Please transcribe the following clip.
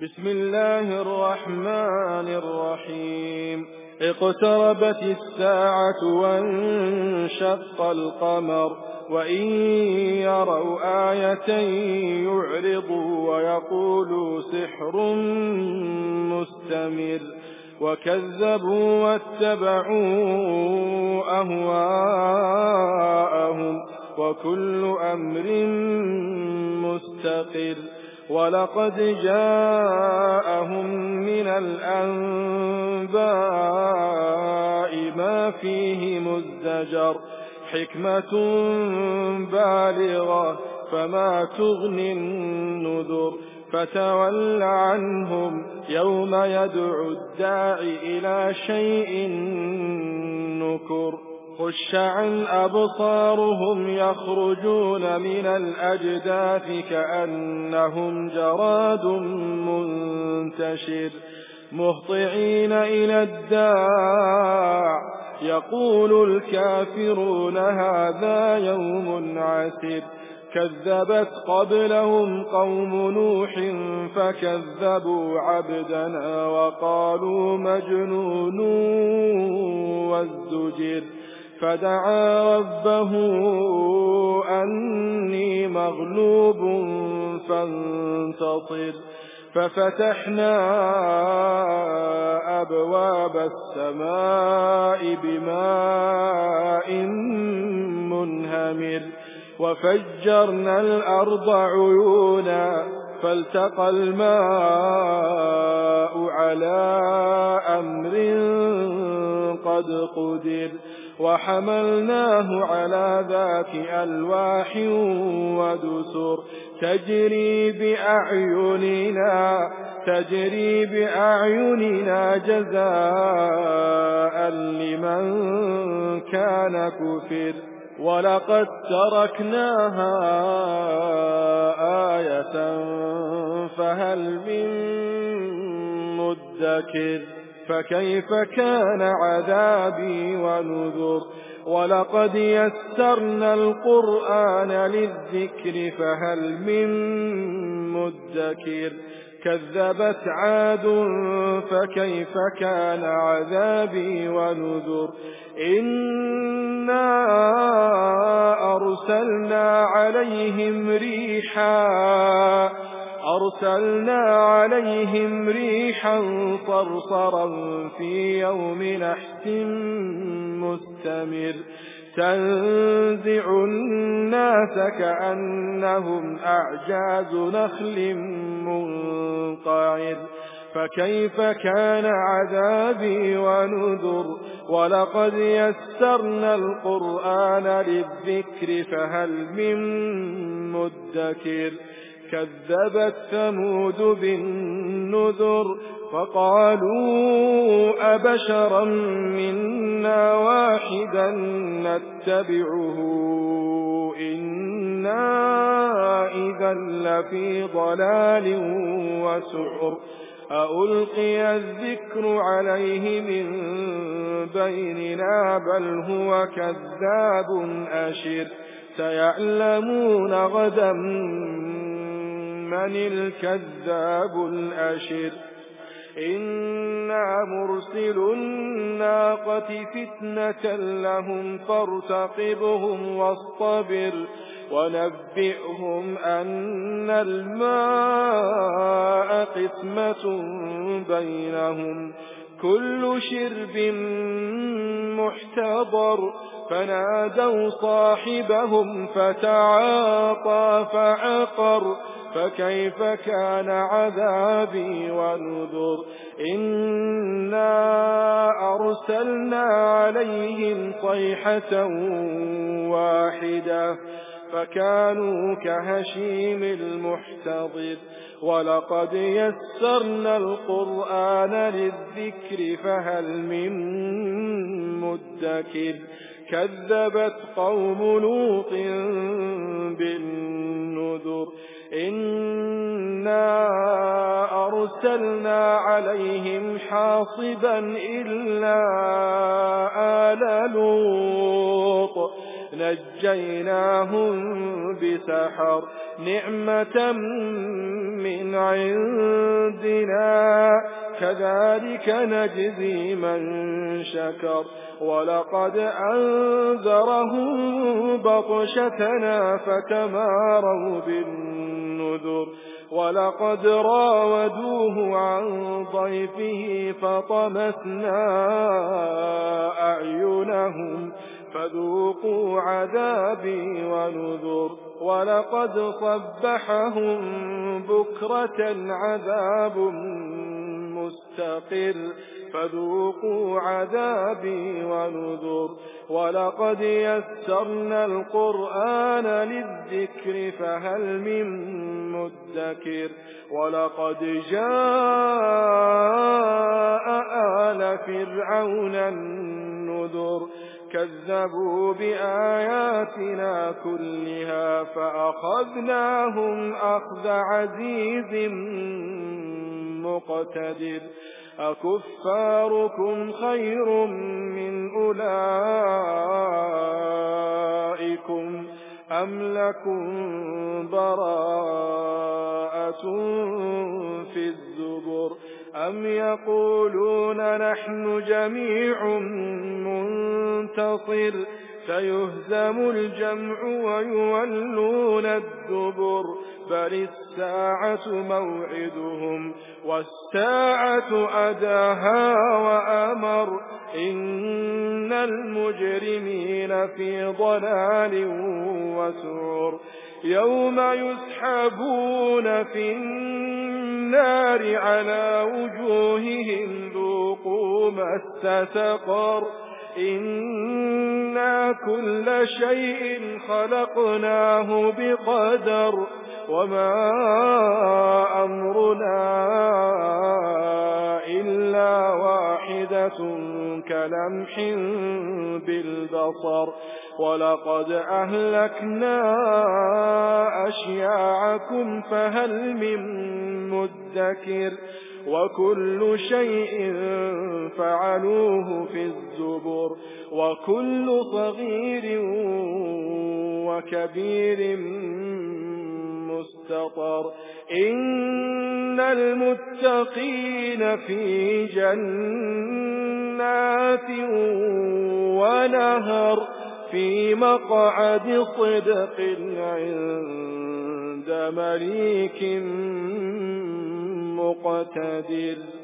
بسم الله الرحمن الرحيم. اقتربت الساعة وانشق القمر وإن يروا آية يعرضوا ويقولوا سحر مستمر وكذبوا واتبعوا أهواءهم وكل أمر مستقر. ولقد جاءهم من الأنباء ما فيه مزدجر حكمة بالغة فما تغني النذر. فتول عنهم يوم يدعو الداع إلى شيء نكر. خش عن أبصارهم يخرجون من الأجداث كأنهم جراد منتشر مهطعين إلى الداع يقول الكافرون هذا يوم عسر. كذبت قبلهم قوم نوح فكذبوا عبدنا وقالوا مجنون وازدجر. فدعا ربه أني مغلوب فانتصر. ففتحنا أبواب السماء بماء منهمر وفجرنا الأرض عيونا فالتقى الماء على أمر قد قدر. وحملناه على ذات ألواح ودسر تجري بأعيننا جزاء لمن كان كفر. ولقد تركناها آية فهل من مدكر. فكيف كان عذابي ونذر. ولقد يسرنا القرآن للذكر فهل من مدكر. كذبت عاد فكيف كان عذابي ونذر. إنا أرسلنا عليهم ريحا صرصرا في يوم نحس مستمر تنزع الناس كأنهم أعجاز نخل منقعر. فكيف كان عذابي ونذر. ولقد يسرنا القرآن للذكر فهل من مدكر. كذبت ثمود بالنذر فقالوا أبشرا منا واحدا نتبعه إنا إذا لفي ضلال وسعر. أألقي الذكر عليه من بيننا بل هو كذاب أشر. سيعلمون غدا من الكذاب الأشر. إنا مرسل الناقة فتنة لهم فارتقبهم واصطبر ونبئهم أن الماء قسمة بينهم كل شرب محتضر. فنادوا صاحبهم فتعاطى فعقر. فكيف كان عذابي ونذر. إنا أرسلنا عليهم صيحة واحدة فكانوا كهشيم المحتضر. ولقد يسرنا القرآن للذكر فهل من مدكر. كذبت قوم لوط بالنذر. إنا أرسلنا عليهم حاصبا إلا آل لوط نجيناهم بسحر نعمة من عندنا كذلك نجزي من شكر ولقد أنذرهم بطشتنا فتماروا بالنذر ولقد راودوه عن ضيفه فطمسنا أعينهم فذوقوا عذابي ونذر ولقد صبحهم بكرة عذاب مستقر فذوقوا عذابي ونذر ولقد يسرنا القرآن للذكر فهل من مدكر ولقد جاء آل فرعون النذر كذبوا بآياتنا كلها فأخذناهم أخذ عزيز مقتدر أكفاركم خير من أولئكم أم لكم براءة في الزبر أم يقولون نحن جميع منتصر سيهزم الجمع ويولون الدبر بل الساعة موعدهم والساعة أداها وأمر إن المجرمين في ضلال وسعر يوم يسحبون في النار على وجوههم ذوقوا مس سقر إنا كل شيء خلقناه بقدر وما أمرنا إلا واحدة كلمح بالبصر ولقد أهلكنا أشياعكم فهل من مدكر وكل شيء فعلوه في الزبر وكل صغير وكبير مستطر إن المتقين في جنات ونهر في مقعد صدق عند مليك مقتدر.